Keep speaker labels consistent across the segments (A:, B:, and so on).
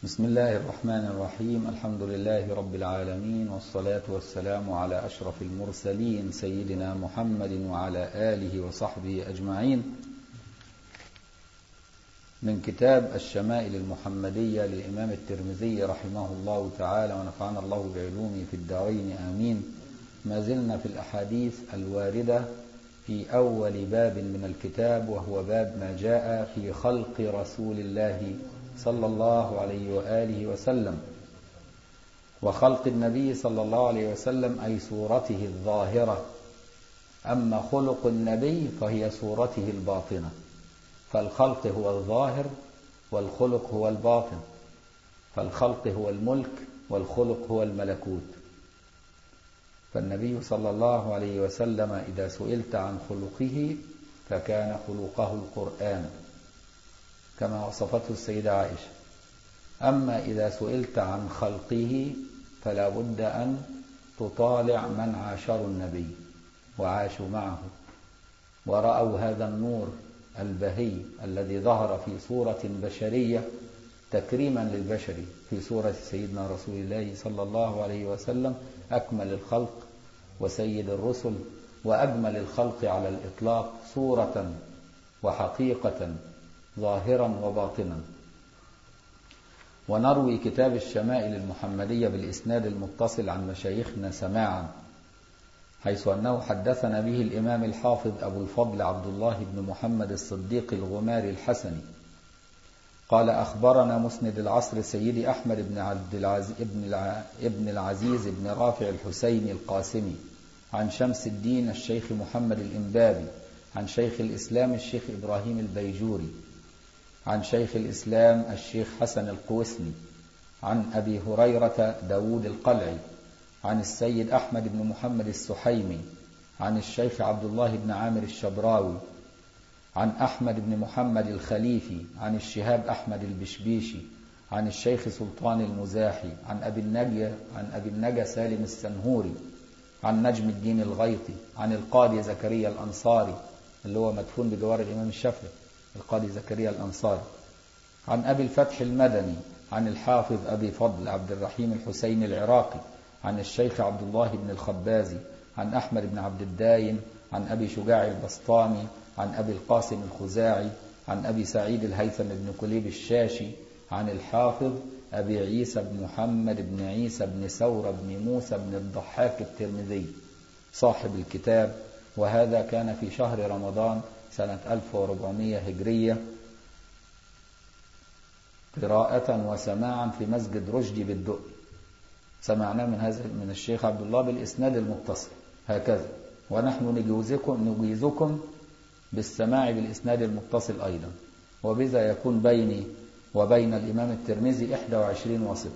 A: بسم الله الرحمن الرحيم. الحمد لله رب العالمين، والصلاة والسلام على أشرف المرسلين سيدنا محمد وعلى آله وصحبه أجمعين، من كتاب الشمائل المحمدية للإمام الترمذي رحمه الله تعالى، ونفعنا الله بعلومه في الدارين آمين. ما زلنا في الأحاديث الواردة في أول باب من الكتاب، وهو باب ما جاء في خلق رسول الله صلى الله عليه وآله وسلم. وخلق النبي صلى الله عليه وسلم أي صورته الظاهرة، أما خلق النبي فهي صورته الباطنة. فالخلق هو الظاهر والخلق هو الباطن، فالخلق هو الملك والخلق هو الملكوت. فالنبي صلى الله عليه وسلم إذا سئلت عن خلقه فكان خلقه القرآن كما وصفته السيدة عائشة. أما إذا سئلت عن خلقه فلا بد أن تطالع من عاشروا النبي وعاشوا معه ورأوا هذا النور البهي الذي ظهر في صورة بشرية تكريما للبشر، في صورة سيدنا رسول الله صلى الله عليه وسلم، أكمل الخلق وسيد الرسل وأجمل الخلق على الإطلاق صورة وحقيقة، ظاهرا وباطنا. ونروي كتاب الشمائل المحمدية بالإسناد المتصل عن مشايخنا سماعا، حيث أنه حدثنا به الإمام الحافظ أبو الفضل عبد الله بن محمد الصديق الغماري الحسني قال: أخبرنا مسند العصر سيدي أحمد بن العزيز بن رافع الحسيني القاسمي عن شمس الدين الشيخ محمد الإنبابي عن شيخ الإسلام الشيخ إبراهيم البيجوري عن شيخ الإسلام الشيخ حسن القوسني عن أبي هريرة داود القلعي عن السيد أحمد بن محمد السحيمي عن الشيخ عبد الله بن عامر الشبراوي عن أحمد بن محمد الخليفي عن الشهاب أحمد البشبيشي عن الشيخ سلطان المزاحي عن أبي النجا سالم السنهوري عن نجم الدين الغيطي عن القاضي زكريا الأنصاري اللي هو مدفون بجوار الإمام الشافعي، القاضي زكريا الأنصاري عن أبي الفتح المدني عن الحافظ أبي فضل عبد الرحيم الحسين العراقي عن الشيخ عبد الله بن الخبازي عن أحمد بن عبد الدايم عن أبي شجاع البسطامي عن أبي القاسم الخزاعي عن أبي سعيد الهيثم بن كليب الشاشي عن الحافظ أبي عيسى بن محمد بن عيسى بن ثور بن موسى بن الضحاك الترمذي صاحب الكتاب، وهذا كان في شهر رمضان سنة 1400 هجرية، قراءة وسماعا في مسجد رشدي بالدقي. سمعناه من الشيخ عبد الله بالإسناد المتصل هكذا، ونحن نجيزكم بالسماع بالإسناد المتصل أيضا، وبذا يكون بيني وبين الإمام الترمذي 21 واسطة،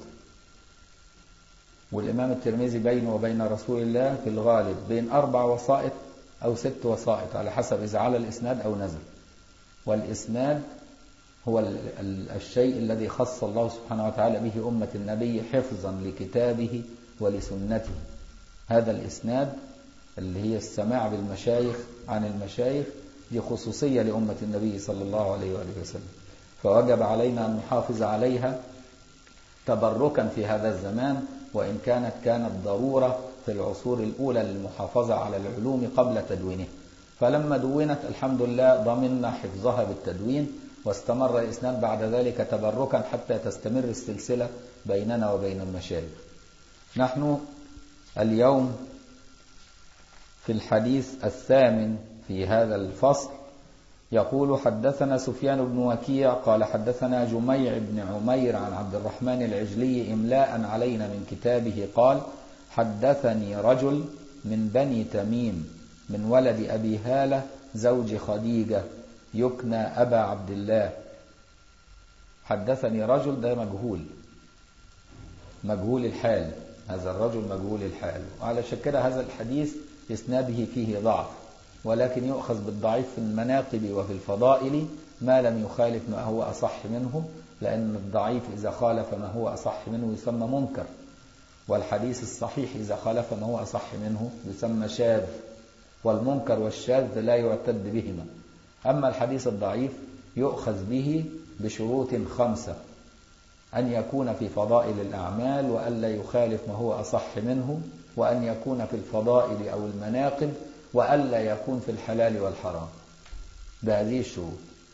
A: والإمام الترمذي بينه وبين رسول الله في الغالب بين 4 وسائط أو 6 وسائط على حسب إذا على الإسناد أو نزل. والإسناد هو الشيء الذي خص الله سبحانه وتعالى به أمة النبي حفظا لكتابه ولسنته. هذا الإسناد اللي هي السماع بالمشايخ عن المشايخ دي خصوصية لأمة النبي صلى الله عليه وآله وسلم، فوجب علينا أن نحافظ عليها تبركا في هذا الزمان، وإن كانت ضرورة في العصور الأولى للمحافظة على العلوم قبل تدوينها. فلما دونت الحمد لله ضمننا حفظها بالتدوين، واستمر الإسناد بعد ذلك تبركا حتى تستمر السلسلة بيننا وبين المشايخ. نحن اليوم في الحديث 8 في هذا الفصل. يقول: حدثنا سفيان بن وكيع قال حدثنا جميع بن عمير عن عبد الرحمن العجلي إملاء علينا من كتابه قال: حدثني رجل من بني تميم من ولد أبي هالة زوج خديجة يكنى أبا عبد الله. حدثني رجل، ده مجهول الحال، هذا الرجل مجهول الحال، وعلى كده هذا الحديث إسناده فيه ضعف، ولكن يؤخذ بالضعيف في المناقب وفي الفضائل ما لم يخالف ما هو أصح منه، لأن الضعيف إذا خالف ما هو أصح منه يسمى منكر، والحديث الصحيح إذا خالف ما هو أصح منه يسمى شاذ، والمنكر والشاذ لا يعتد بهما. أما الحديث الضعيف يؤخذ به بشروط 5، أن يكون في فضائل الأعمال وألا يخالف ما هو أصح منه، وأن يكون في الفضائل أو المناقب، وألا يكون في الحلال والحرام، بهذه الشروط.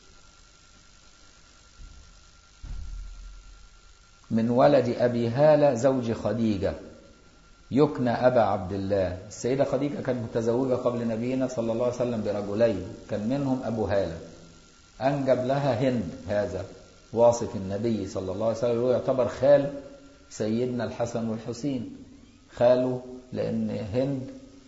A: من ولد أبي هالة زوج خديجة يكنى أبا عبد الله. السيدة خديجة كانت متزوجة قبل نبينا صلى الله عليه وسلم برجلين، كان منهم أبو هالة، أنجب لها هند، هذا واصف النبي صلى الله عليه وسلم، يعتبر خال سيدنا الحسن والحسين، خاله، لأن هند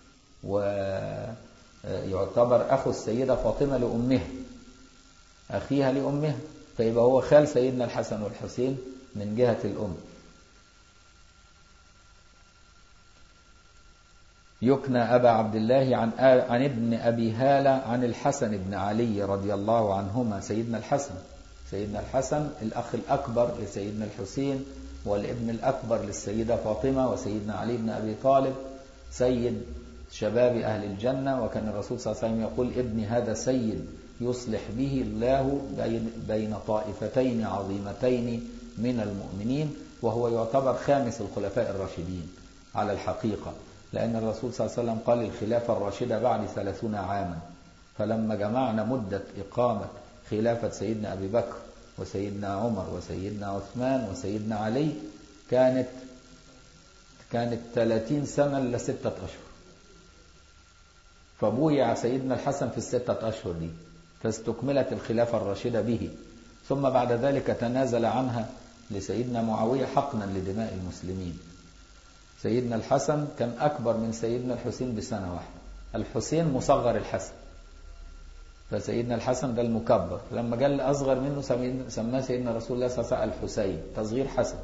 A: ويعتبر أخو السيدة فاطمة لأمها، أخيها لأمها، فيبقى هو خال سيدنا الحسن والحسين من جهة الأم. يكنى أبا عبد الله عن ابن أبي هالة عن الحسن بن علي رضي الله عنهما. سيدنا الحسن الأخ الأكبر لسيدنا الحسين، والابن الأكبر للسيدة فاطمة، وسيدنا علي بن أبي طالب سيد شباب أهل الجنة. وكان الرسول صلى الله عليه وسلم يقول: ابني هذا سيد يصلح به الله بين طائفتين عظيمتين من المؤمنين. وهو يعتبر خامس الخلفاء الراشدين على الحقيقة، لأن الرسول صلى الله عليه وسلم قال: الخلافة الراشدة بعد 30 عاما. فلما جمعنا مدة إقامة خلافة سيدنا أبي بكر وسيدنا عمر وسيدنا عثمان وسيدنا علي كانت 30 سنة إلا 6 أشهر. فبويع سيدنا الحسن في 6 أشهر دي، فاستكملت الخلافة الراشدة به. ثم بعد ذلك تنازل عنها لسيدنا معاوية حقنا لدماء المسلمين. سيدنا الحسن كان أكبر من سيدنا الحسين بسنة واحدة، الحسين مصغر الحسن، فسيدنا الحسن ده المكبر. لما جاء الأصغر منه سماه سيدنا رسول الله صلى الله عليه وسلم الحسين، تصغير حسن.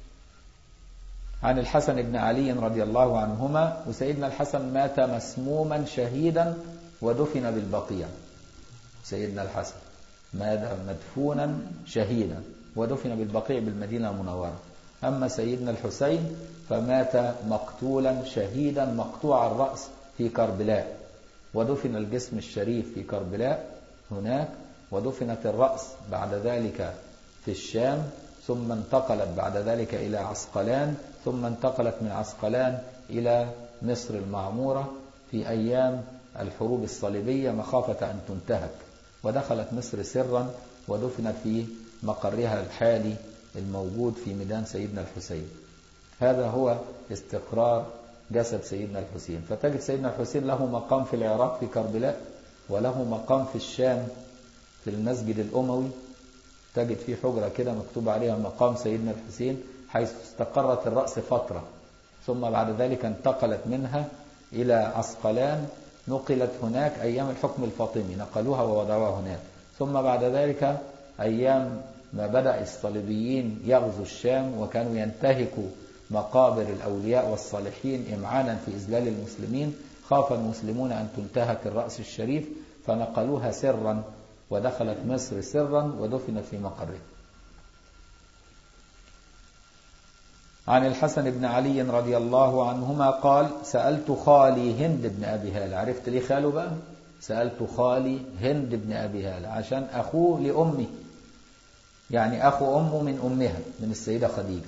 A: عن الحسن بن علي رضي الله عنهما. وسيدنا الحسن مات مسموما شهيدا ودفن بالبقيع. سيدنا الحسن مات مدفونا شهيدا ودفن بالبقيع بالمدينة المنورة. أما سيدنا الحسين فمات مقتولا شهيدا مقطوع الرأس في كربلاء، ودفن الجسم الشريف في كربلاء هناك، ودفنت الرأس بعد ذلك في الشام، ثم انتقلت بعد ذلك إلى عسقلان، ثم انتقلت من عسقلان إلى مصر المعمورة في أيام الحروب الصليبية مخافة أن تنتهك، ودخلت مصر سرا ودفنت في مقرها الحالي الموجود في ميدان سيدنا الحسين. هذا هو استقرار جسد سيدنا الحسين. فتجد سيدنا الحسين له مقام في العراق في كربلاء، وله مقام في الشام في المسجد الأموي، تجد فيه حجرة كده مكتوب عليها مقام سيدنا الحسين، حيث استقرت الرأس فترة، ثم بعد ذلك انتقلت منها إلى عسقلان، نقلت هناك أيام الحكم الفاطمي، نقلوها ووضعوها هناك. ثم بعد ذلك أيام ما بدأ الصليبيين يغزوا الشام وكانوا ينتهكوا مقابر الأولياء والصالحين إمعانا في إذلال المسلمين، خاف المسلمون أن تنتهك الرأس الشريف فنقلوها سرا، ودخلت مصر سرا ودفنت في مقره. عن الحسن بن علي رضي الله عنهما قال: سألت خالي هند بن أبي هالة. عرفت ليه خاله بقى؟ سألت خالي هند بن أبي هالة عشان أخوه لأمي، يعني أخو أمه من أمها من السيدة خديجة،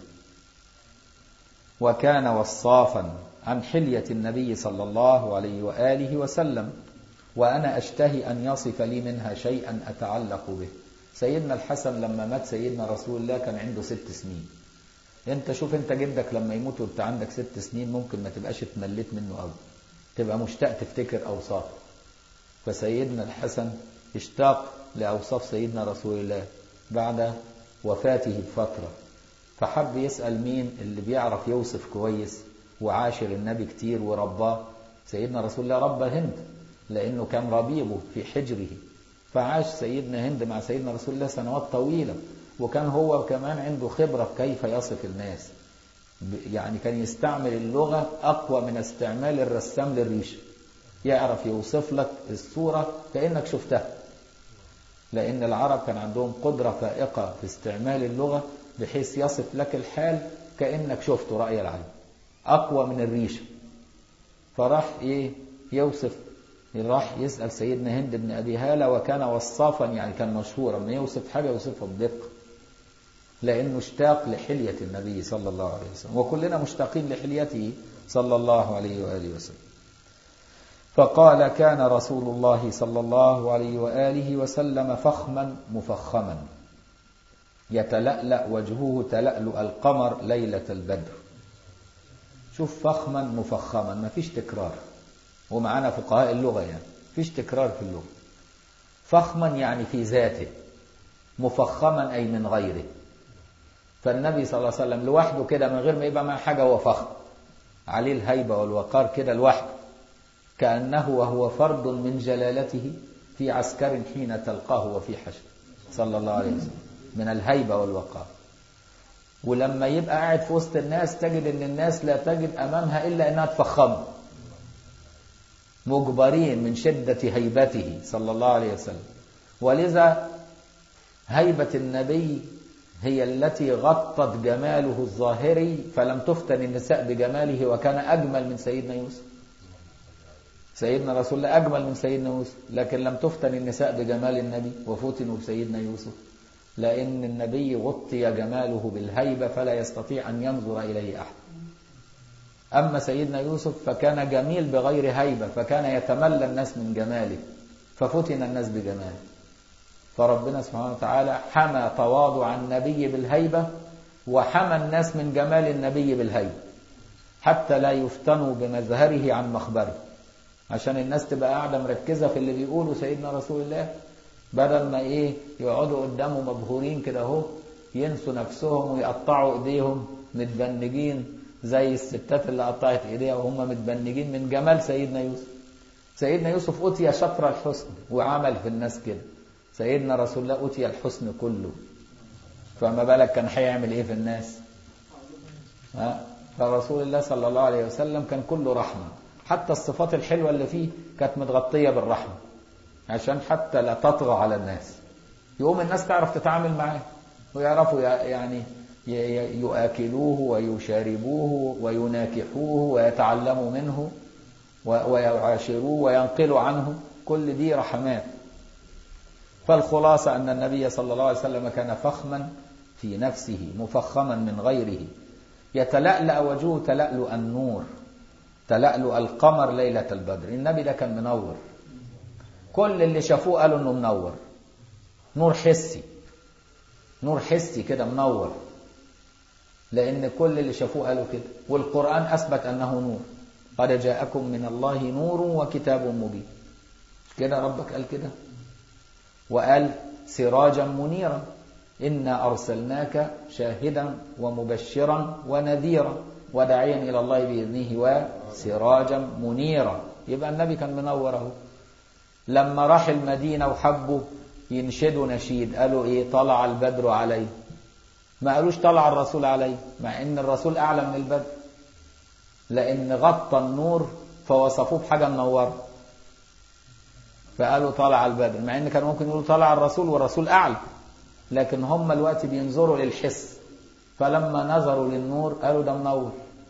A: وكان وصافا عن حلية النبي صلى الله عليه وآله وسلم، وأنا أشتهي أن يصف لي منها شيئا أتعلق به. سيدنا الحسن لما مات سيدنا رسول الله كان عنده 6 سنين. انت شوف انت جدك لما يموت وانت عندك 6 سنين ممكن ما تبقاش اتمليت منه قوي، تبقى مشتاق تفتكر أوصافه. فسيدنا الحسن اشتاق لأوصاف سيدنا رسول الله بعد وفاته بفترة، فحب يسأل مين اللي بيعرف يوصف كويس وعاشر النبي كتير ورباه. سيدنا رسول الله ربى هند لأنه كان ربيبه في حجره، فعاش سيدنا هند مع سيدنا رسول الله سنوات طويلة، وكان هو كمان عنده خبرة كيف يصف الناس، يعني كان يستعمل اللغة أقوى من استعمال الرسام للريشة، يعرف يوصف لك الصورة كأنك شفتها، لأن العرب كان عندهم قدرة فائقة في استعمال اللغة بحيث يصف لك الحال كأنك شفته رأي العين، أقوى من الريشة. فراح يوصف، راح يسأل سيدنا هند بن أبي هالة، وكان وصافا يعني كان مشهورا، ما يوصف حاجة يوصفها بدقة، لأنه اشتاق لحلية النبي صلى الله عليه وسلم، وكلنا مشتاقين لحليته صلى الله عليه وآله وسلم. فقال: كان رسول الله صلى الله عليه وآله وسلم فخما مفخما يتلألأ وجهه تلألؤ القمر ليلة البدر. شوف، فخما مفخما، ما فيش تكرار، ومعنا فقهاء اللغة يعني فيش تكرار في اللغة. فخما يعني في ذاته، مفخما أي من غيره. فالنبي صلى الله عليه وسلم لوحده كده من غير ما يبقى معه حاجة هو فخم، عليه الهيبة والوقار كده لوحده، كأنه وهو فرد من جلالته في عسكر حين تلقاه وفي حشر صلى الله عليه وسلم، من الهيبة والوقار. ولما يبقى قاعد في وسط الناس تجد ان الناس لا تجد امامها الا انها تفخمه، مجبرين من شدة هيبته صلى الله عليه وسلم. ولذا هيبة النبي هي التي غطت جماله الظاهري، فلم تفتن النساء بجماله، وكان أجمل من سيدنا يوسف. سيدنا رسول الله أجمل من سيدنا يوسف، لكن لم تفتن النساء بجمال النبي وفتنوا بسيدنا يوسف، لأن النبي غطي جماله بالهيبة فلا يستطيع أن ينظر إليه أحد. أما سيدنا يوسف فكان جميل بغير هيبة، فكان يتملى الناس من جماله ففتن الناس بجماله. فربنا سبحانه وتعالى حمى تواضع النبي بالهيبة، وحمى الناس من جمال النبي بالهيبة، حتى لا يفتنوا بمظهره عن مخبره، عشان الناس تبقى قاعدة مركزة في اللي بيقوله سيدنا رسول الله، بدل ما يقعدوا قدامه مبهورين كده اهو، ينسوا نفسهم ويقطعوا ايديهم متبنجين زي الستات اللي قطعت ايديها وهم متبنجين من جمال سيدنا يوسف. سيدنا يوسف أتي شطر الحسن وعمل في الناس كده، سيدنا رسول الله أتي الحسن كله، فما بالك كان هيعمل ايه في الناس؟ فرسول الله صلى الله عليه وسلم كان كله رحمة، حتى الصفات الحلوة اللي فيه كانت متغطية بالرحمة، عشان حتى لا تطغى على الناس، يقوم الناس تعرف تتعامل معاه، ويعرفوا يعني يؤكلوه ويشاربوه ويناكحوه ويتعلموا منه ويعاشروه وينقلوا عنه، كل دي رحمات. فالخلاصة أن النبي صلى الله عليه وسلم كان فخما في نفسه مفخما من غيره، يتلألأ وجهه تلألؤ النور، تلألؤ القمر ليلة البدر. النبي ده كان منور، كل اللي شافوه قالوا انه منور، نور حسي، نور حسي كده منور، لان كل اللي شافوه قالوا كده، والقرآن اثبت انه نور، قد جاءكم من الله نور وكتاب مبين، كده ربك قال كده، وقال سراجا منيرا، إنا أرسلناك شاهدا ومبشرا ونذيرا وداعيا إلى الله بإذنه وسراجا منيرا. يبقى النبي كان منوره. لما راح المدينة وحبوا ينشدوا نشيد قالوا إيه؟ طلع البدر عليه، ما قالوش طلع الرسول عليه، مع إن الرسول أعلى من البدر، لأن غطى النور فوصفوه بحاجة منورة، فقالوا طلع البدر، مع إن كانوا ممكن يقولوا طلع الرسول والرسول أعلى، لكن هم الوقت بينظروا للحس، فلما نظروا للنور قالوا ده منور،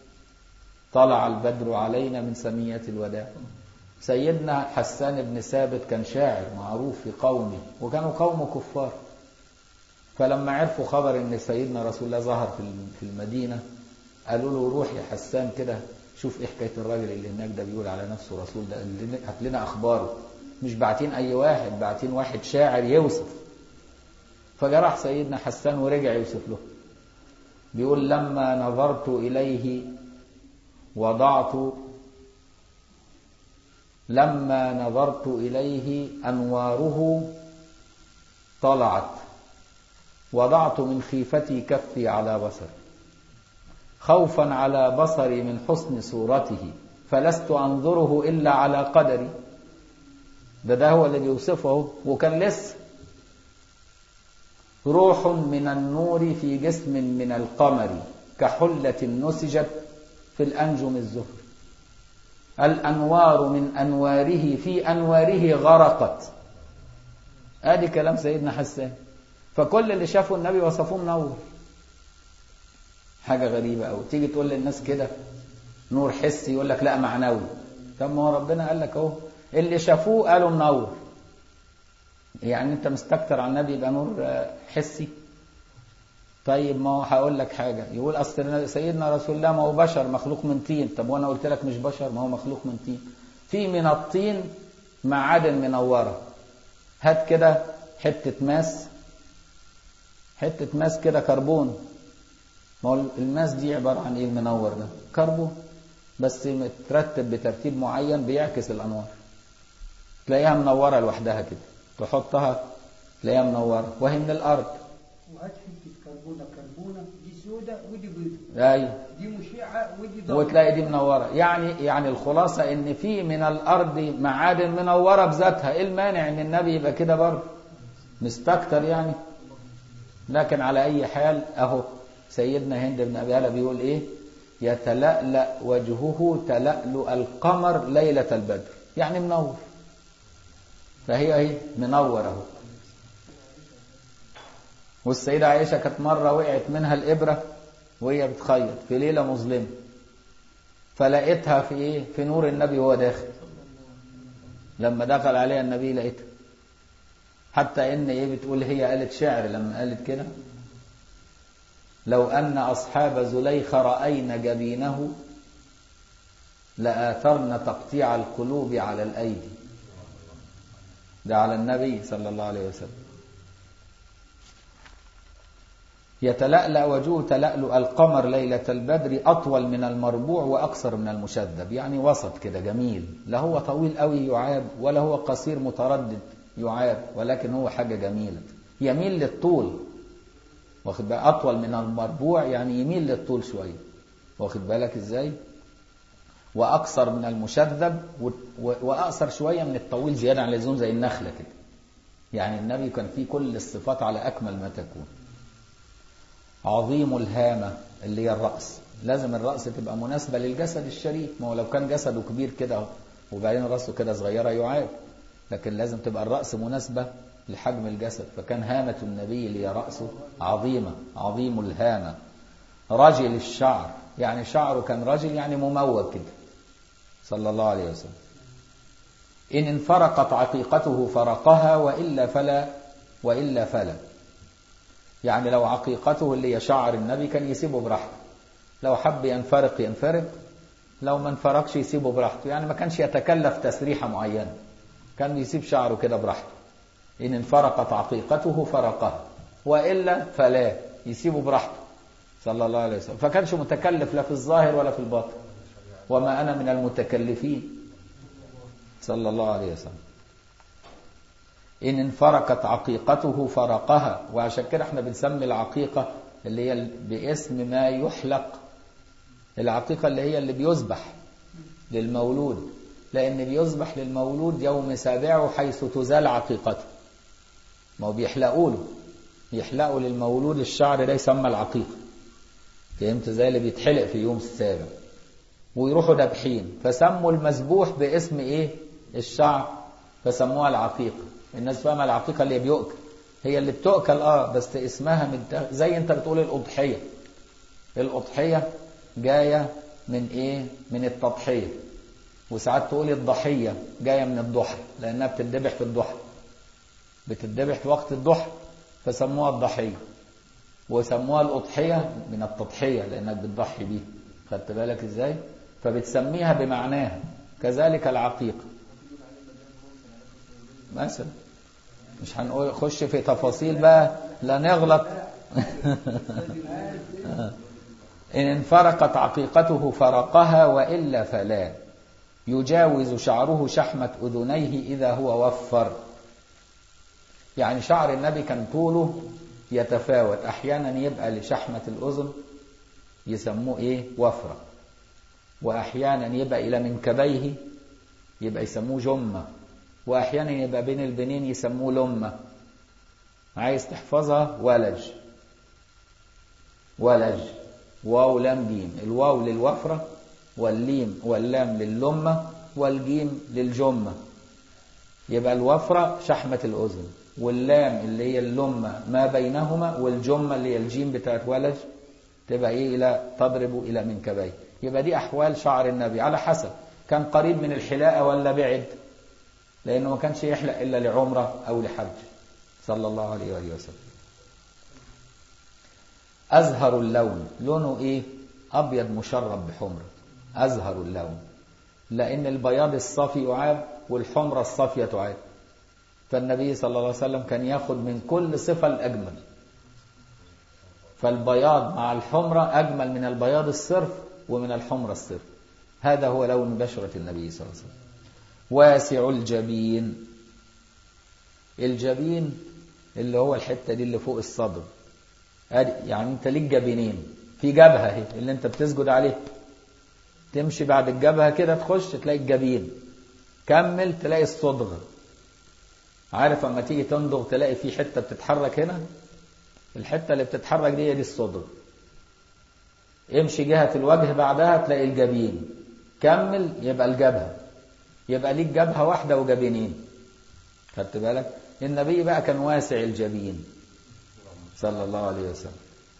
A: طلع البدر علينا من سمية الوداع. سيدنا حسان بن ثابت كان شاعر معروف في قومه، وكانوا قومه كفار، فلما عرفوا خبر ان سيدنا رسول الله ظهر في المدينة قالوا له روح يا حسان كده شوف ايه حكاية الراجل اللي هناك ده بيقول على نفسه رسول، ده هات لنا اخباره، مش باعتين اي واحد، باعتين واحد شاعر يوصف. فجرح سيدنا حسان ورجع يوصف له، بيقول لما نظرت إليه أنواره طلعت، وضعت من خيفتي كفي على بصر، خوفا على بصري من حسن صورته، فلست أنظره إلا على قدري. ده هو اللي بيوصفه، وكان لسه روح من النور في جسم من القمر كحلة نسجت في الأنجم الزهر، الأنوار من أنواره في أنواره غرقت. ادي كلام سيدنا حسان. فكل اللي شافوا النبي وصفوه منور. حاجة غريبة أوي، تيجي تقول للناس كده نور حسي يقول لك لا معنوي. طب ما هو ربنا قال لك اهو اللي شافوه قالوا منور، يعني انت مستكتر على النبي يبقى نور حسي؟ طيب ما هو هقول لك حاجة، يقول أصل سيدنا رسول الله ما هو بشر مخلوق من طين. طب وأنا قلت لك مش بشر، ما هو مخلوق من طين. في من الطين معادن منورة. هات كده حتة ماس كده كربون. ما هو الماس دي عبارة عن إيه المنور ده؟ كربون، بس مترتب بترتيب معين بيعكس الأنوار. تلاقيها منورة لوحدها كده، تحطها تلاقيها منورة وهي من الأرض.
B: وهات حته كربونه دي سودة ودي بيضة.
A: أيوة.
B: دي مشعة ودي ضوء.
A: وتلاقي دي منورة. يعني الخلاصة إن في من الأرض معادن منورة بذاتها. إيه المانع إن النبي يبقى كده برضه؟ مستكتر يعني. لكن على أي حال أهو سيدنا هند بن أبي هالة بيقول إيه؟ يتلألأ وجهه تلألؤ القمر ليلة البدر، يعني منور. فهي ايه منور اهو. والسيدة عائشة كانت مرة وقعت منها الإبرة وهي بتخيط في ليلة مظلمة، فلقيتها في ايه؟ في نور النبي وهو داخل. لما دخل عليها النبي لقيتها. حتى ان ايه بتقول هي قالت شعر لما قالت كده: لو أن أصحاب زليخ رأين جبينه لآثرن تقطيع القلوب على الأيدي. ده على النبي صلى الله عليه وسلم. يتلألأ وجهه تلألؤ القمر ليلة البدر، أطول من المربوع وأقصر من المشذب، يعني وسط كده جميل. لا هو طويل قوي يعاب ولا هو قصير متردد يعاب، ولكن هو حاجة جميلة يميل للطول. واخد بالك؟ أطول من المربوع يعني يميل للطول شوية. واخد بالك إزاي؟ وأقصر من المشذب وأقصر شوية من الطويل زيادة عن اللزوم زي النخلة كده. يعني النبي كان فيه كل الصفات على أكمل ما تكون. عظيم الهامة اللي هي الرأس. لازم الرأس تبقى مناسبة للجسد الشريف. ما هو لو كان جسده كبير كده وبعدين رأسه كده صغيرة يعاب، لكن لازم تبقى الرأس مناسبة لحجم الجسد. فكان هامة النبي اللي هي رأسه عظيمة، عظيم الهامة. رجل الشعر، يعني شعره كان رجل يعني مموج كده صلى الله عليه وسلم. إن انفرقت عقيقته فرقها وإلا فلا. يعني لو عقيقته اللي هي شعر النبي كان يسيبه براحته، لو حب ينفرق، لو ما انفرقش يسيبه براحته. يعني ما كانش يتكلف تسريحة معينة، كان يسيب شعره كده براحته. إن انفرقت عقيقته فرقها وإلا فلا، يسيبه براحته صلى الله عليه وسلم. فكانش متكلف لا في الظاهر ولا في الباطن. وما أنا من المتكلفين صلى الله عليه وسلم. إن انفرقت عقيقته فرقها. وعشان كده احنا بنسمي العقيقة اللي هي باسم ما يحلق، العقيقة اللي هي اللي بيذبح للمولود، لأن بيذبح للمولود يوم سابعه حيث تزال عقيقته. ما هو يحلقوا للمولود الشعر ده يسمى العقيقة. فهمت زي اللي بيتحلق في يوم السابع ويروحوا دبحين، فسموا المذبوح باسم ايه؟ الشعر، فسموها العقيقة. الناس فاهمة العقيقة اللي بيؤكل، هي اللي بتؤكل بس اسمها زي انت بتقول الأضحية. الأضحية جاية من ايه؟ من التضحية. وساعات تقول الضحية جاية من الضحى، لأنها بتدبح في الضحى، بتدبح في وقت الضحى، فسموها الضحية. وسموها الأضحية من التضحية لأنك بتضحي بيه. خدت بالك ازاي؟ فبتسميها بمعناها. كذلك العقيقة مثلا. مش هنقول خش في تفاصيل بقى لا نغلط. إن انفرقت عقيقته فرقها وإلا فلا. يجاوز شعره شحمة أذنيه إذا هو وفر. يعني شعر النبي كان طوله يتفاوت، أحيانا يبقى لشحمة الأذن يسموه إيه؟ وفرة. وأحيانا يبقى إلى منكبيه يبقى يسموه جمة. وأحيانا يبقى بين البنين يسموه لمة. عايز تحفظها ولج واو لام جيم. الواو للوفرة والليم واللام لللمة والجيم للجمة. يبقى الوفرة شحمة الأذن، واللام اللي هي اللمة ما بينهما، والجمة اللي هي الجيم بتاعت ولج تبقى إيه؟ إلى تضرب إلى منكبيه. يبقى دي أحوال شعر النبي على حسب كان قريب من الحلاقة ولا بعد، لأنه ما كانش يحلق إلا لعمرة أو لحج صلى الله عليه وآله وسلم. أزهر اللون، لونه إيه؟ أبيض مشرب بحمرة، أزهر اللون، لأن البياض الصافي يعاب والحمرة الصافية تعاب. فالنبي صلى الله عليه وسلم كان ياخد من كل صفة الأجمل، فالبياض مع الحمرة أجمل من البياض الصرف ومن الحمرة الصرف. هذا هو لون بشرة النبي صلى الله عليه وسلم. واسع الجبين، الجبين اللي هو الحتة دي اللي فوق الصدر، يعني انت ليك جبينين، في جبهة اهي اللي انت بتسجد عليه، تمشي بعد الجبهة كده تخش تلاقي الجبين، كمل تلاقي الصدغ. عارف اما تيجي تندغ تلاقي في حتة بتتحرك هنا، الحتة اللي بتتحرك دي الصدغ. امشي جهة الوجه بعدها تلاقي الجبين، كمل يبقى الجبهة، يبقى ليك جبهة واحدة وجبينين. خدت بالك؟ النبي بقى كان واسع الجبين صلى الله عليه وسلم.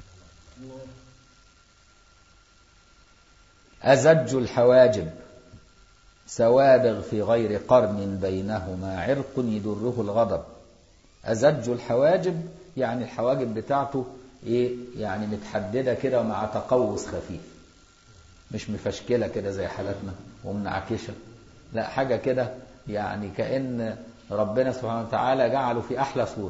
A: أزج الحواجب، سوابغ في غير قرن بينهما عرق يدره الغضب. أزج الحواجب يعني الحواجب بتاعته إيه؟ يعني متحددة كده مع تقوس خفيف، مش مفشكلة كده زي حالتنا ومنعكشة، لا حاجة كده يعني كأن ربنا سبحانه وتعالى جعله في أحلى صورة.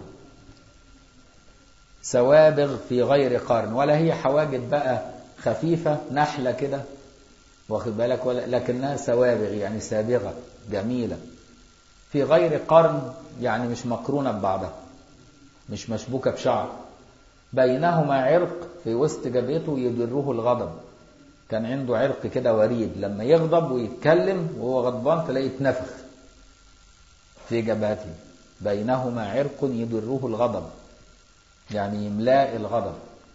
A: سوابغ في غير قرن، ولا هي حواجب بقى خفيفة نحلة كده واخد بالك، لكنها سوابغ يعني سابغة جميلة. في غير قرن يعني مش مقرونة ببعضها، مش مشبوكة بشعر. بينهما عرق، في وسط جبهته يدره الغضب، كان عنده عرق كده وريد، لما يغضب ويتكلم وهو غضبان تلاقيه يتنفخ في جبهته. بينهما عرق يدره الغضب يعني يملاء الغضب.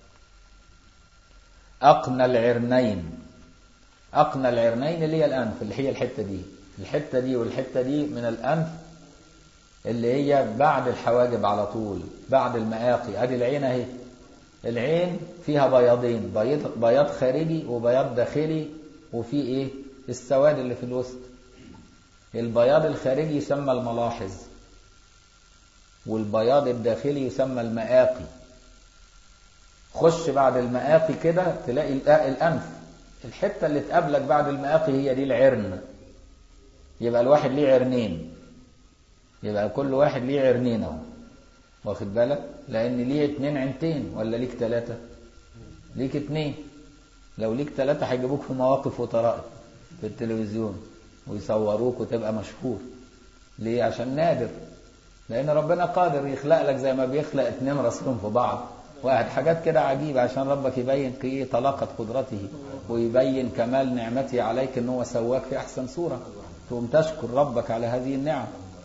A: أقنى العرنين، أقنى العرنين اللي هي الأنف، اللي هي الحتة دي، الحتة دي والحتة دي من الأنف اللي هي بعد الحواجب على طول، بعد المآقي. أدي العين أهي، العين فيها بياضين، بياض خارجي وبياض داخلي، وفي إيه؟ السواد اللي في الوسط. البياض الخارجي يسمى الملاحظ، والبياض الداخلي يسمى المآقي. خش بعد المآقي كده تلاقي الأنف، الحتة اللي تقابلك بعد المآقي هي دي العرن. يبقى الواحد ليه عرنين، يبقى كل واحد ليه عرنين اهو، واخد بالك؟ لأن ليه 2 عينتين ولا ليك 3؟ ليك 2. لو ليك 3 هيجيبوك في مواقف وطرائف في التلفزيون ويصوروك وتبقى مشهور. ليه؟ عشان نادر، لأن ربنا قادر يخلق لك زي ما بيخلق 2 راسهم في بعض واحد، حاجات كده عجيبة عشان ربك يبين كي طلاقة قدرته ويبين كمال نعمته عليك ان هو سواك في أحسن صورة، تقوم تشكر ربك على هذه النعم.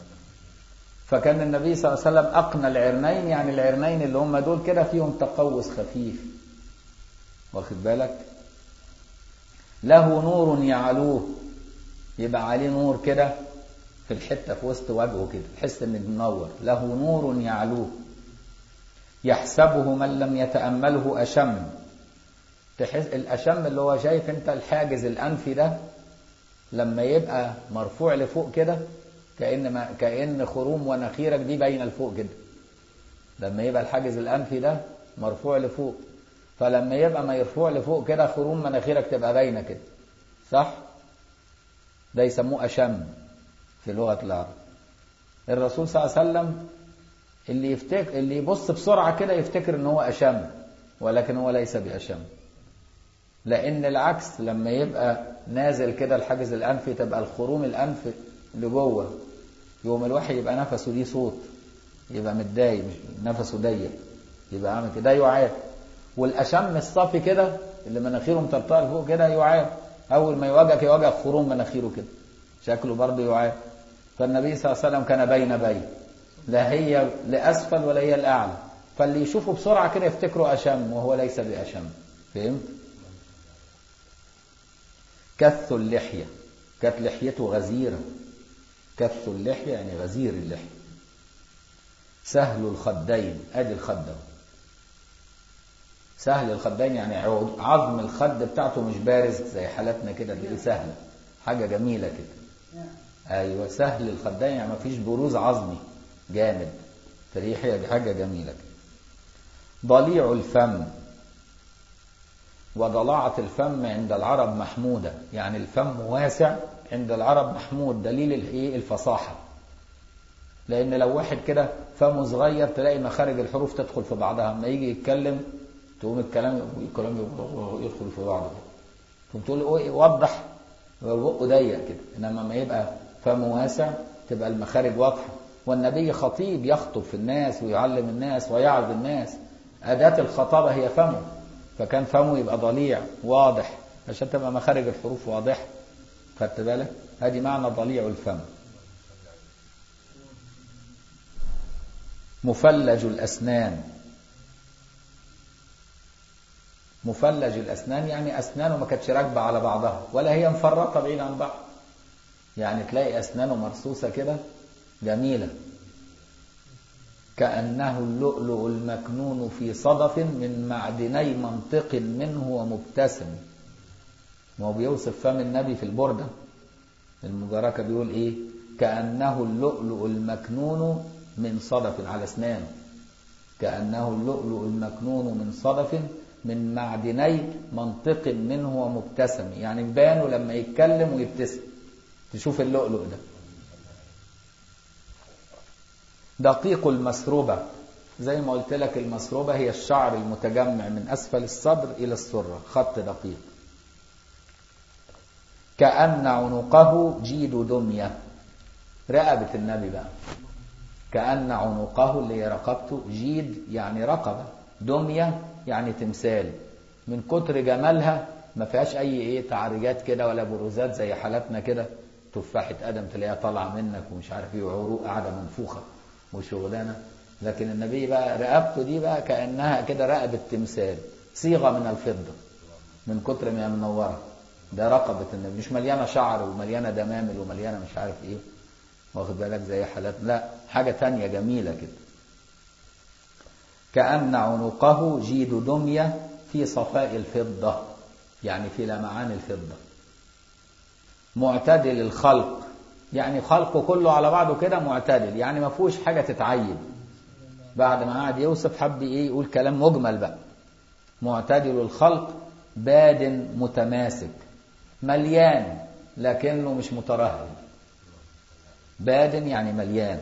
A: فكان النبي صلى الله عليه وسلم أقنى العرنين، يعني العرنين اللي هم دول كده فيهم تقوس خفيف، واخد بالك؟ له نور يعلوه، يبقى عليه نور كده في الحتة في وسط وجهه كده، تحس انه منور. له نور يعلوه يحسبه من لم يتأمله أشم. تحس الأشم اللي هو شايف انت الحاجز الأنفي ده لما يبقى مرفوع لفوق كده، كأن خروم ونخيرك دي باينه لفوق كده، لما يبقى الحاجز الأنفي ده مرفوع لفوق، فلما يبقى ما يرفوع لفوق كده خروم مناخيرك تبقى باينه كده، صح؟ ده يسموه أشم في لغة العرب. الرسول صلى الله عليه وسلم اللي يبص بسرعة كده يفتكر ان هو أشم، ولكن هو ليس بأشم، لأن العكس لما يبقى نازل كده الحاجز الأنفي تبقى الخروم الأنف لجوه، يوم الواحد يبقى نفسه دي صوت، يبقى متضايق، نفسه ضيق، يبقى عامل كده يعاب. والأشم الصافي كده اللي مناخيره مطرطقه لفوق كده يعاب، أول ما يواجهك يواجه خروم مناخيره كده، شكله برضه يعاب. فالنبي صلى الله عليه وسلم كان بين لا هي لأسفل ولا هي الأعلى، فاللي يشوفه بسرعة كده يفتكره أشم وهو ليس بأشم. فهمت؟ كث اللحية، كانت لحيته غزيرة، كث اللحية يعني غزير اللحية. سهل الخدين، ادي الخد، سهل الخدين يعني عظم الخد بتاعته مش بارز زي حالتنا كده، تلاقيه سهل، حاجة جميلة كده. ايوه سهل الخدين يعني ما فيش بروز عظمي جامد، فدي حاجة جميلة كده. ضليع الفم، وضلاعة الفم عند العرب محمودة، يعني الفم واسع عند العرب محمود، دليل الفصاحة. لأن لو واحد كده فمه صغير تلاقي مخارج الحروف تدخل في بعضها، لما يجي يتكلم تقوم الكلام يدخل في بعضه، تقوم تقول وضح بقه ضيق كده. إنما لما يبقى فمه واسع تبقى المخارج واضحة. والنبي خطيب يخطب في الناس ويعلم الناس ويعظ الناس، أداة الخطابة هي فمه، فكان فمه يبقى ضليع واضح عشان تبقى مخارج الحروف واضحة. خدت بالك؟ هذه معنى ضليع الفم. مفلج الأسنان. مفلج الأسنان يعني أسنانه ما كانتش راكبة على بعضها ولا هي مفرطة بعيد عن بعض، يعني تلاقي أسنانه مرصوصة كده جميلة، كأنه اللؤلؤ المكنون في صدف من معدني منطق منه ومبتسم. ما هو بيوصف فم النبي في البردة المباركة بيقول إيه؟ كأنه اللؤلؤ المكنون من صدف، على أسنانه، كأنه اللؤلؤ المكنون من صدف من معدني منطق منه ومبتسم، يعني بانه لما يتكلم ويبتسم تشوف اللؤلؤ ده. دقيق المسربة، زي ما قلت لك المسربة هي الشعر المتجمع من أسفل الصدر إلى السرة، خط دقيق. كأن عنقه جيد دمية، رقبة النبي بقى، كأن عنقه اللي هي رقبته، جيد يعني رقبة، دمية يعني تمثال، من كتر جمالها ما فيهاش أي تعريجات كده ولا بروزات زي حالتنا كده، تفاحة آدم تلاقيها طالعة منك ومش عارف ايه، وعروق قاعدة منفوخة وشغلانة. لكن النبي بقى رقبته دي بقى كأنها كده رقبة تمثال، صيغة من الفضة من كتر ما هي منورة. ده رقبة النبي، مش مليانة شعر ومليانة دمامل ومليانة مش عارف ايه، واخد بالك زي حالاتنا، لا حاجة تانية جميلة كده. كأن عنقه جيد دمية في صفاء الفضة، يعني في لمعان الفضة. معتدل الخلق، يعني خلقه كله على بعضه كده معتدل، يعني ما فيهوش حاجة تتعيب. بعد ما قعد يوصف حب يقول كلام مجمل بقى. معتدل الخلق، باد متماسك، مليان لكنه مش مترهل. باد يعني مليان،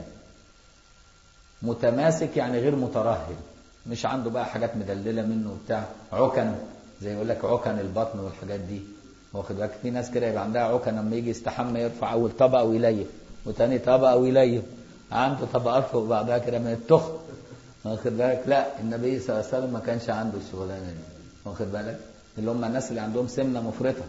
A: متماسك يعني غير مترهل، مش عنده بقى حاجات مدللة منه بتاع عكن، زي يقول لك عكن البطن والحاجات دي، واخد بالك. في ناس كده يبقى عندها عكن لما يجي يستحمى يرفع اول طبقه ويليف وتاني طبقه ويليف، عنده طبقات فوق بعضها كده من التخن، واخد بالك. لا النبي صلى الله عليه وسلم ما كانش عنده الشغلانه دي، واخد بالك، اللي هم الناس اللي عندهم سمنه مفرطه.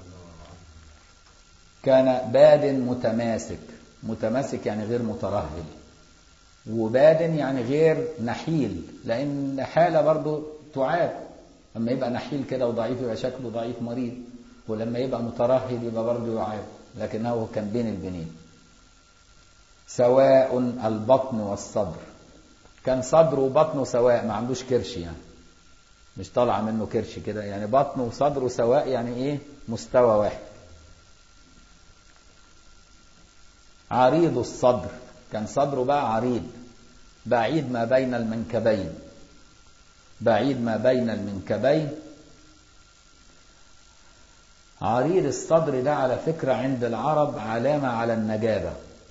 A: كان باد متماسك، متماسك يعني غير مترهل، وباد يعني غير نحيل، لان حاله برضو تعاب، لما يبقى نحيل كده وضعيف يبقى شكله ضعيف مريض، ولما يبقى مترهل يبقى برضه يعاب، لكنه كان بين البنين. سواء البطن والصدر، كان صدره وبطنه سواء، ما عندوش كرش، يعني مش طالع منه كرش كده، يعني بطنه وصدره سواء، يعني ايه مستوى واحد. عريض الصدر، كان صدره بقى عريض، بعيد ما بين المنكبين، بعيد ما بين المنكبين. عريض الصدر ده على فكرة عند العرب علامة على النجابة،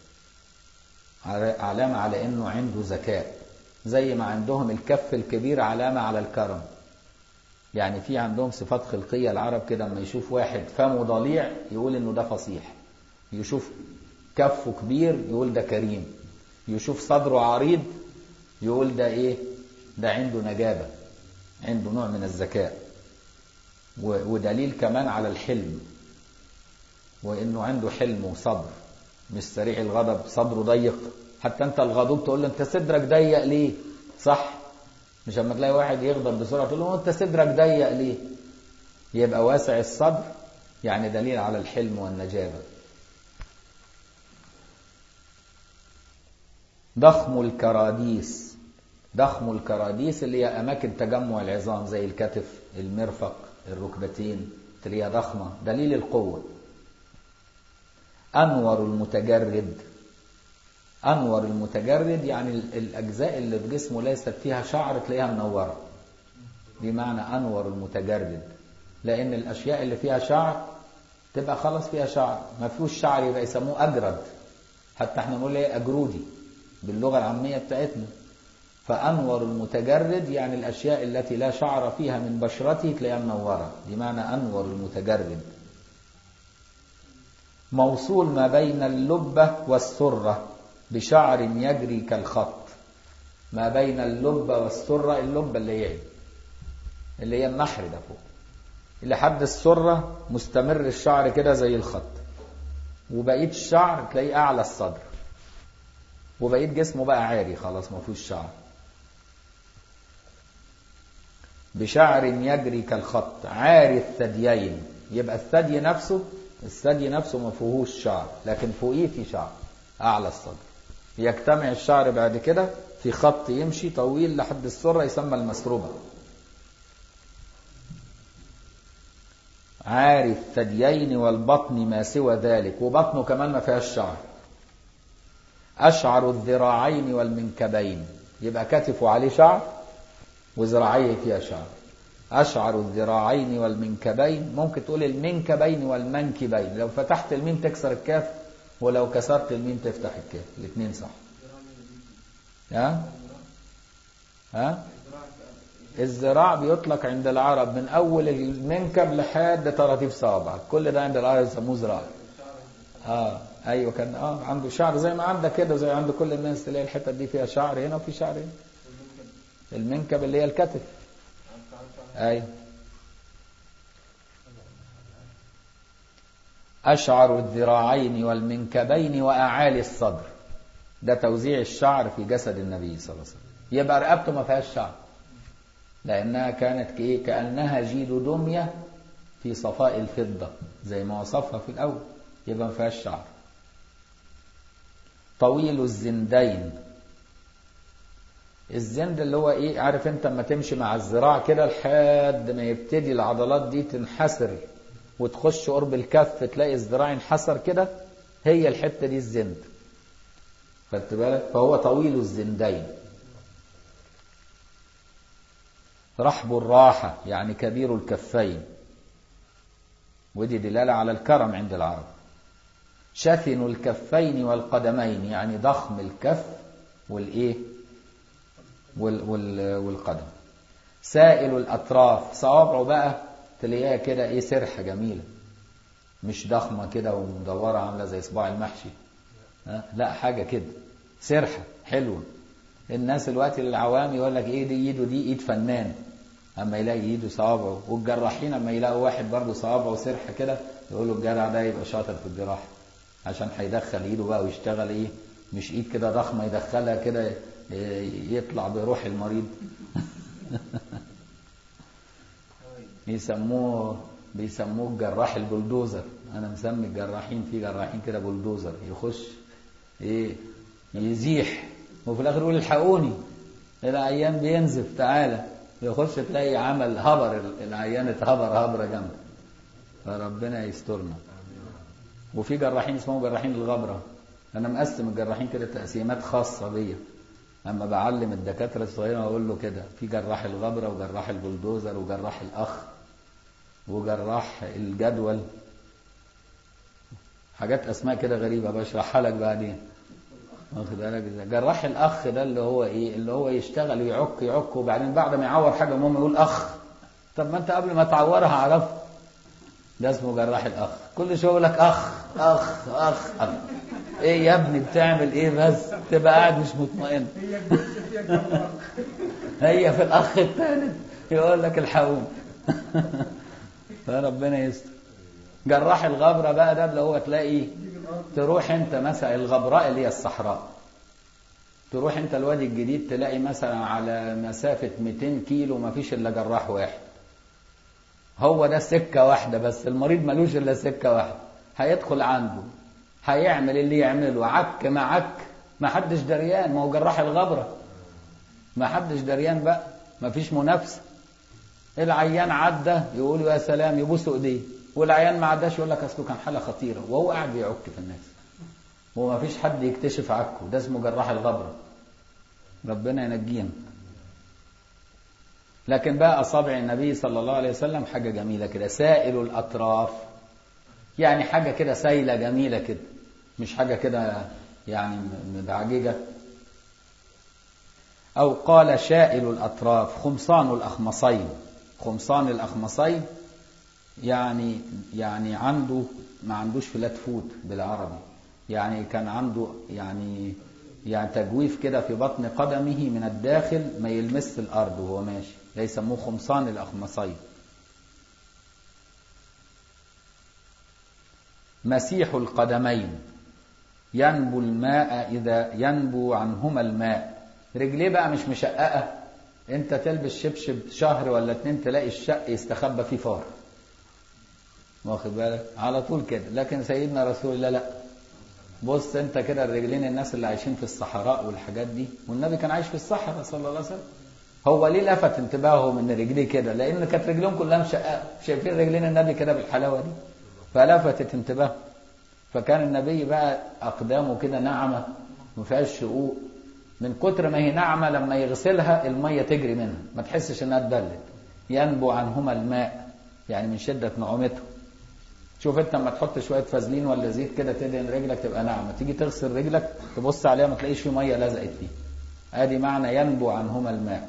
A: علامة على انه عنده ذكاء، زي ما عندهم الكف الكبير علامة على الكرم. يعني في عندهم صفات خلقية العرب كده، لما يشوف واحد فمه ضليع يقول انه ده فصيح، يشوف كفه كبير يقول ده كريم، يشوف صدره عريض يقول ده ايه، ده عنده نجابة، عنده نوع من الذكاء. ودليل كمان على الحلم، وانه عنده حلم وصبر، مش سريع الغضب، صدره ضيق. حتى انت الغضوب تقول له انت صدرك ضيق ليه، صح؟ مش لما تلاقي واحد يغضب بسرعه تقول له انت صدرك ضيق ليه، يبقى واسع الصدر، يعني دليل على الحلم والنجابه. ضخم الكراديس، ضخم الكراديس اللي هي اماكن تجمع العظام، زي الكتف، المرفق، الركبتين، تلاقيها ضخمه، دليل القوه. أنور المتجرد، أنور المتجرد يعني الأجزاء اللي في جسمه ليست فيها شعر تلاقيها منورة، دي معنى أنور المتجرد. لأن الأشياء اللي فيها شعر تبقى خلاص فيها شعر، ما فيهوش شعر يبقى يسموه أجرد. حتى احنا نقول ايه أجرودي باللغة العامية بتاعتنا. فأنور المتجرد يعني الأشياء التي لا شعر فيها من بشرته تلاقيها منورة، دي معنى أنور المتجرد. موصول ما بين اللبة والسرة بشعر يجري كالخط. ما بين اللبة والسرة، اللبة اللي هي النحر ده فوق لحد السرة مستمر الشعر كده زي الخط، وبقية الشعر تلاقيه أعلى الصدر، وبقية جسمه بقى عاري خلاص ما فيهوش شعر. بشعر يجري كالخط عاري الثديين، يبقى الثدي نفسه ما فيهوش شعر، لكن فوقيه في شعر أعلى الصدر. يجتمع الشعر بعد كده في خط يمشي طويل لحد السرة يسمى المسربة. عاري الثديين والبطن ما سوى ذلك، وبطنه كمان ما فيهاش شعر. أشعر الذراعين والمنكبين، يبقى كتفه عليه شعر وذراعيه فيها شعر. أشعر الذراعين والمنكبين، ممكن تقول المنكبين والمنكبين، لو فتحت الميم تكسر الكاف، ولو كسرت الميم تفتح الكاف، الاثنين صح. ها الذراع بيطلق عند العرب من أول المنكب لحد طراطيف صابع، كل ده عند العرب يسموه ذراع. ايوه كان عنده شعر زي ما عندك كده، زي عند كل الناس تلاقي الحته دي فيها شعر هنا وفي شعر هنا. المنكب اللي هي الكتف. ايوه. أشعر الذراعين والمنكبين وأعالي الصدر، ده توزيع الشعر في جسد النبي صلى الله عليه وسلم. يبقى رقبته ما فيهاش شعر لأنها كانت كأنها جيد دمية في صفاء الفضة زي ما وصفها في الأول، يبقى ما فيهاش شعر. طويل الزندين، الزند اللي هو عارف انت لما تمشي مع الذراع كده لحد ما يبتدي العضلات دي تنحسر وتخش قرب الكف تلاقي الذراع انحسر كده، هي الحتة دي الزند، خدت بالك؟ فهو طويل الزندين. رحب الراحة يعني كبير الكفين، ودي دلالة على الكرم عند العرب. شثن الكفين والقدمين يعني ضخم الكف والقدم. سائل الأطراف، صوابعه بقى تلاقيها كده سرحة جميلة، مش ضخمة كده ومدورة عاملة زي صباع المحشي، لا حاجة كده سرحة حلوة. الناس الوقت العوام يقول لك دي ايده دي ايد فنان، اما يلاقي ايده صوابعه. والجراحين اما يلاقوا واحد برضه صوابعه سرحة كده يقولوا الجرح ده يبقى شاطر في الجراحة، عشان هيدخل ايده بقى ويشتغل مش ايد كده ضخمة يدخلها كده يطلع بروح المريض. بيسموه الجراح البلدوزر. انا مسمي الجراحين، في جراحين كده بلدوزر يخش يزيح وفي الاخر يقول الحقوني العيان بينزف تعالى، يخش تلاقي عمل هبر، العيان هبرة جنب، فربنا يسترنا. وفي جراحين اسمهم جراحين الغبرة. انا مقسم الجراحين كده تقسيمات خاصة بيا، اما بعلم الدكاترة الصغيرين اقول له كده في جراح الغبرة وجراح البلدوزر وجراح الاخ وجراح الجدول، حاجات اسماء كده غريبة بشرحها لك بعدين، واخد بالك؟ جراح الاخ ده اللي هو اللي هو يشتغل ويعك وبعدين بعد ما يعور حاجة المهم يقول اخ. طب ما انت قبل ما تعورها عرفت، ده اسمه جراح الاخ. كل شويه يقول لك اخ اخ اخ اخ. يا ابني بتعمل بس تبقى قاعد مش مطمئن. هي في الاخ الثالث يقول لك الحقوم. فربنا يستر. جراح الغبرة بقى ده اللي هو تلاقي تروح انت مثلا الغبراء اللي هي الصحراء، تروح انت الوادي الجديد تلاقي مثلا على مسافة 200 كيلو ما فيش الا جراح واحد، هو ده سكة واحدة بس، المريض ملوش الا سكة واحدة، هيدخل عنده هيعمل اللي يعمله عك ما عك ما حدش دريان، ما هو جراح الغبرة ما حدش دريان بقى، ما فيش منافسة. العيان عدى يقولوا يا سلام يبوسوا ايديه، والعيان ما عداش يقول لك اصله كان حالة خطيرة وهو قاعد بيعك في الناس وما فيش حد يكتشف عكه، ده اسمه جراح الغبرة. ربنا ينجينا. لكن بقى أصابع النبي صلى الله عليه وسلم حاجة جميلة كده، سائل الأطراف، يعني حاجة كده سايلة جميلة كده، مش حاجة كده يعني مدعججة. أو قال شائل الأطراف، خمصان الأخمصين. خمصان الأخمصين يعني عنده، ما عندوش فلات فوت بالعربي، يعني كان عنده يعني تجويف كده في بطن قدمه من الداخل ما يلمس الأرض وهو ماشي، ده يسموه خمصان الأخمصين. مسيح القدمين، ينبو الماء إذا ينبو عنهما الماء. رجليه بقى مش مشققة، انت تلبس شبشب شهر ولا 2 تلاقي الشق يستخبى فيه فار، واخد بالك على طول كده. لكن سيدنا رسول الله لا، بص انت كده الرجلين، الناس اللي عايشين في الصحراء والحاجات دي، والنبي كان عايش في الصحراء صلى الله عليه وسلم، هو ليه لفت انتباهه من رجليه كده؟ لان كانت رجلهم كلها مشققه، شايفين رجلين النبي كده بالحلاوه دي، فلفتت انتباهه. فكان النبي بقى اقدامه كده ناعمه ما فيهاش شقوق، من كتر ما هي ناعمه لما يغسلها الميه تجري منها ما تحسش انها اتبلت. ينبو عنهما الماء، يعني من شده نعومته. شوف انت لما تحط شويه فازلين ولا زيت كده تدهن رجلك تبقى ناعمه، تيجي تغسل رجلك تبص عليها ما تلاقيش في ميه لزقت فيها. ادي معنى ينبو عنهما الماء.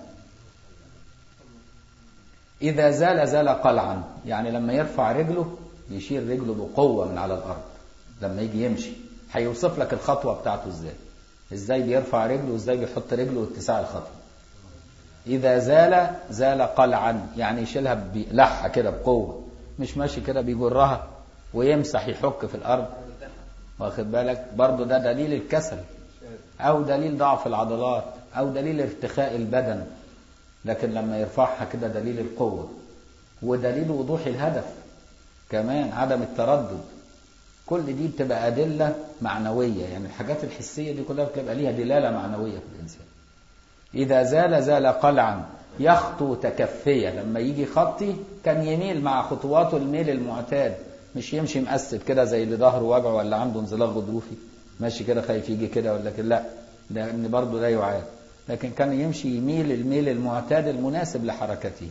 A: اذا زال زال قلعا، يعني لما يرفع رجله يشيل رجله بقوه من على الارض. لما يجي يمشي هيوصف لك الخطوه بتاعته ازاي بيرفع رجله وازاي بيحط رجله واتساع الخطوه. اذا زال زال قلعا، يعني يشيلها بلحه كده بقوه، مش ماشي كده بيجرها ويمسح يحك في الارض، واخد بالك؟ برضو ده دليل الكسل او دليل ضعف العضلات او دليل ارتخاء البدن. لكن لما يرفعها كده دليل القوة ودليل وضوح الهدف كمان، عدم التردد. كل دي بتبقى أدلة معنوية، يعني الحاجات الحسية دي كلها بتبقى ليها دلالة معنوية في الإنسان. إذا زال زال قلعا، يخطو تكفية، لما يجي خطي كان يميل مع خطواته الميل المعتاد، مش يمشي مقسد كده زي اللي ظهره وجعه ولا عنده انزلاق غضروفي ماشي كده خايف يجي كده ولا كده، لا، لأن برضه لا يعاد. لكن كان يمشي يميل الميل المعتاد المناسب لحركته.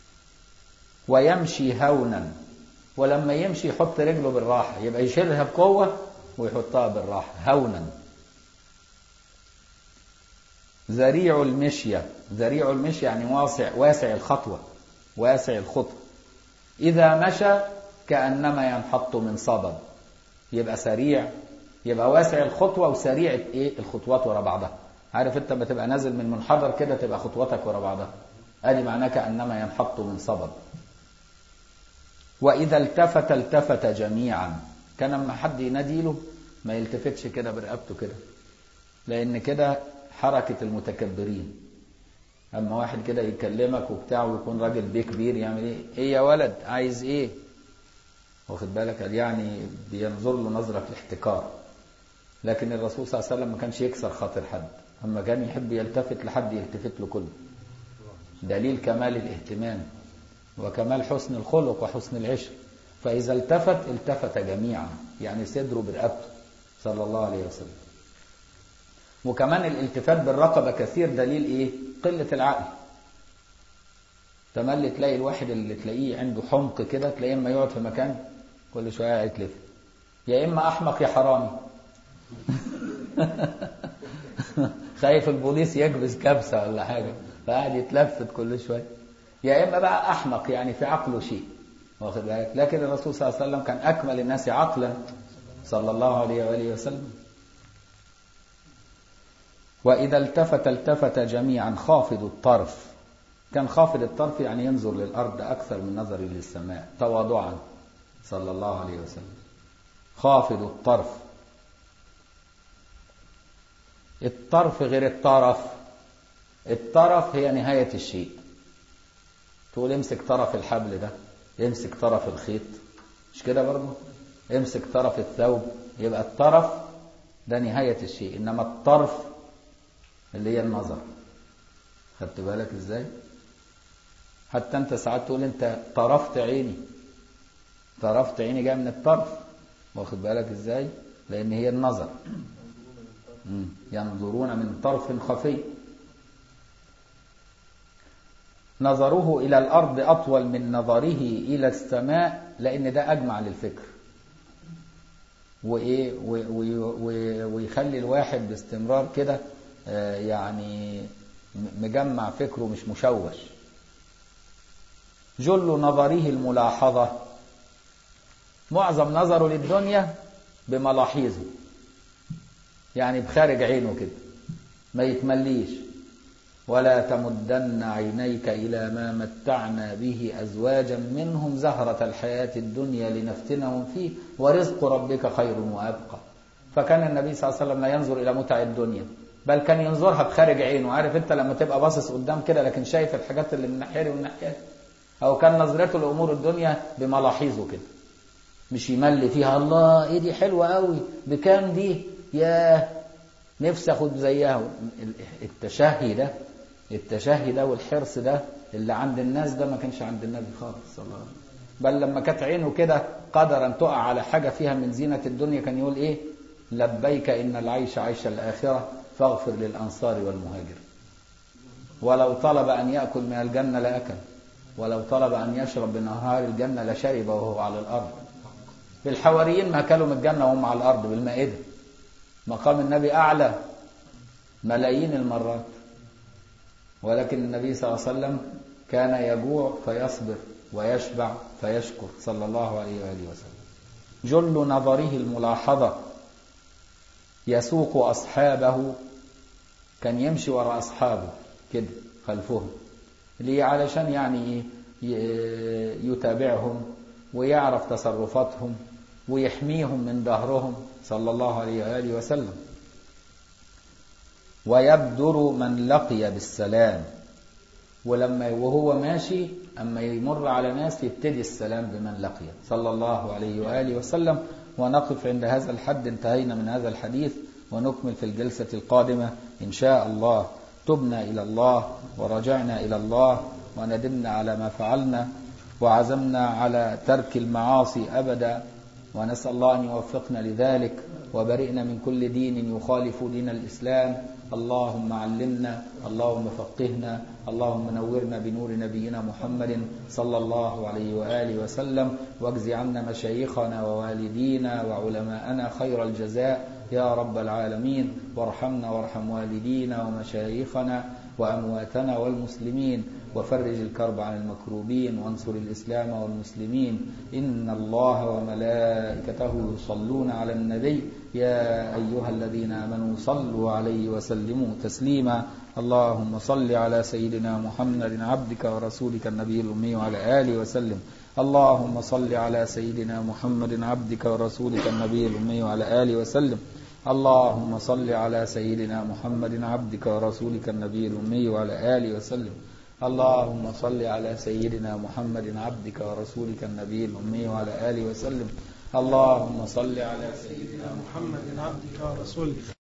A: ويمشي هونا، ولما يمشي يحط رجله بالراحة، يبقى يشيلها بقوة ويحطها بالراحة هونا. ذريع المشية، ذريع المشي يعني واسع الخطوة، واسع الخطوة. إذا مشى كأنما ينحط من صبب، يبقى سريع، يبقى واسع الخطوة وسريع الخطوات ورا بعضها. عارف انت بتبقى نازل من منحدر كده تبقى خطواتك ورا بعضها، ادي معناه كأنما ينحط من صبب. وإذا التفت التفت جميعا، كان لما حد يناديله ما يلتفتش كده برقبته كده، لأن كده حركة المتكبرين. أما واحد كده يكلمك وبتاع ويكون راجل بيه كبير يعمل إيه يا ولد عايز إيه، واخد بالك، يعني بينظر له نظرة الاحتكار. لكن الرسول صلى الله عليه وسلم ما كانش يكسر خاطر حد، أما كان يحب يلتفت لحد يلتفت له كله، دليل كمال الاهتمام وكمال حسن الخلق وحسن العشر. فإذا التفت التفت جميعا، يعني صدره برقبته صلى الله عليه وسلم. وكمان الالتفات بالرقبة كثير دليل إيه؟ قلة العقل. تملي تلاقي الواحد اللي تلاقيه عنده حمق كده، تلاقيه اما يقعد في مكان كل شوية يتلف، يا إما أحمق يا حرامي خايف البوليس يكبس كبسة ولا حاجة فقاعد يتلفت كل شوية، يا إما بقى أحمق يعني في عقله شيء، واخد بالك. لكن الرسول صلى الله عليه وسلم كان أكمل الناس عقلا صلى الله عليه وآله وسلم. وإذا التفت التفت جميعا. خافض الطرف، كان خافض الطرف يعني ينظر للأرض أكثر من نظره للسماء تواضعا صلى الله عليه وسلم. خافض الطرف. الطرف غير الطرف، الطرف هي نهاية الشيء. تقول امسك طرف الحبل ده، امسك طرف الخيط، مش كده برضه؟ امسك طرف الثوب، يبقى الطرف ده نهاية الشيء، إنما الطرف اللي هي النظر. خدت بالك ازاي؟ حتى انت ساعات تقول انت طرفت عيني، طرفت عيني جاي من الطرف، واخد بالك ازاي؟ لان هي النظر. ينظرون من طرف خفي. نظره إلى الأرض أطول من نظره إلى السماء، لأن ده أجمع للفكر ويخلي الواحد باستمرار كده يعني مجمع فكره مش مشوش. جل نظره الملاحظة، معظم نظره للدنيا بملاحظه، يعني بخارج عينه كده ما يتمليش. ولا تمدن عينيك إلى ما متعنا به أزواجا منهم زهرة الحياة الدنيا لنفتنهم فيه ورزق ربك خير وأبقى. فكان النبي صلى الله عليه وسلم لا ينظر إلى متع الدنيا، بل كان ينظرها بخارج عينه. عارف انت لما تبقى باصص قدام كده لكن شايف الحاجات اللي من ناحية ومن ناحية، أو كان نظرته لأمور الدنيا بملاحظه كده، مش يمل فيها. الله ايه دي حلوة قوي، بكام دي، يا نفسي اخد زيها. التشهي ده والحرص ده اللي عند الناس ده ما كانش عند النبي خالص صلى الله عليه وسلم. بل لما كانت عينه كده قدر ان تقع على حاجة فيها من زينة الدنيا كان يقول ايه؟ لبيك ان العيش عيش الآخرة فاغفر للأنصار والمهاجر. ولو طلب ان يأكل من الجنة لأكل، ولو طلب ان يشرب من انهار الجنة لشرب وهو على الأرض. بالحواريين ما أكلوا من الجنة وهم على الأرض بالمائدة. مقام النبي أعلى ملايين المرات، ولكن النبي صلى الله عليه وسلم كان يجوع فيصبر ويشبع فيشكر صلى الله عليه وآله وسلم. جل نظره الملاحظة، يسوق أصحابه، كان يمشي وراء أصحابه كده خلفهم، ليه؟ علشان يعني يتابعهم ويعرف تصرفاتهم ويحميهم من ظهرهم صلى الله عليه وآله وسلم. ويبدر من لقي بالسلام، ولما وهو ماشي أما يمر على ناس يبتدي السلام بمن لقي صلى الله عليه وآله وسلم. ونقف عند هذا الحد، انتهينا من هذا الحديث، ونكمل في الجلسة القادمة إن شاء الله. تبنا إلى الله ورجعنا إلى الله وندمنا على ما فعلنا وعزمنا على ترك المعاصي أبدا، ونسأل الله أن يوفقنا لذلك وبرئنا من كل دين يخالف دين الإسلام. اللهم علمنا، اللهم فقهنا، اللهم نورنا بنور نبينا محمد صلى الله عليه وآله وسلم، واجز عنا مشايخنا ووالدينا وعلماءنا خير الجزاء يا رب العالمين. وارحمنا وارحم والدينا ومشايخنا وأمواتنا والمسلمين، وفرج الكرب عن المكروبين، وانصر الإسلام والمسلمين. إن الله وملائكته يصلون على النبي يا أيها الذين آمنوا صلوا عليه وسلموا تسليما. اللهم صل على سيدنا محمد عبدك ورسولك النبي الأمي وعلى آله وسلم. اللهم صل على سيدنا محمد عبدك ورسولك النبي الأمي وعلى آله وسلم. اللهم صل على سيدنا محمد عبدك ورسولك النبي الأمي وعلى آله وسلم. اللهم صل على سيدنا محمد عبدك ورسولك النبي الأمي وعلى آله وسلم. اللهم صل على سيدنا محمد عبدك ورسولك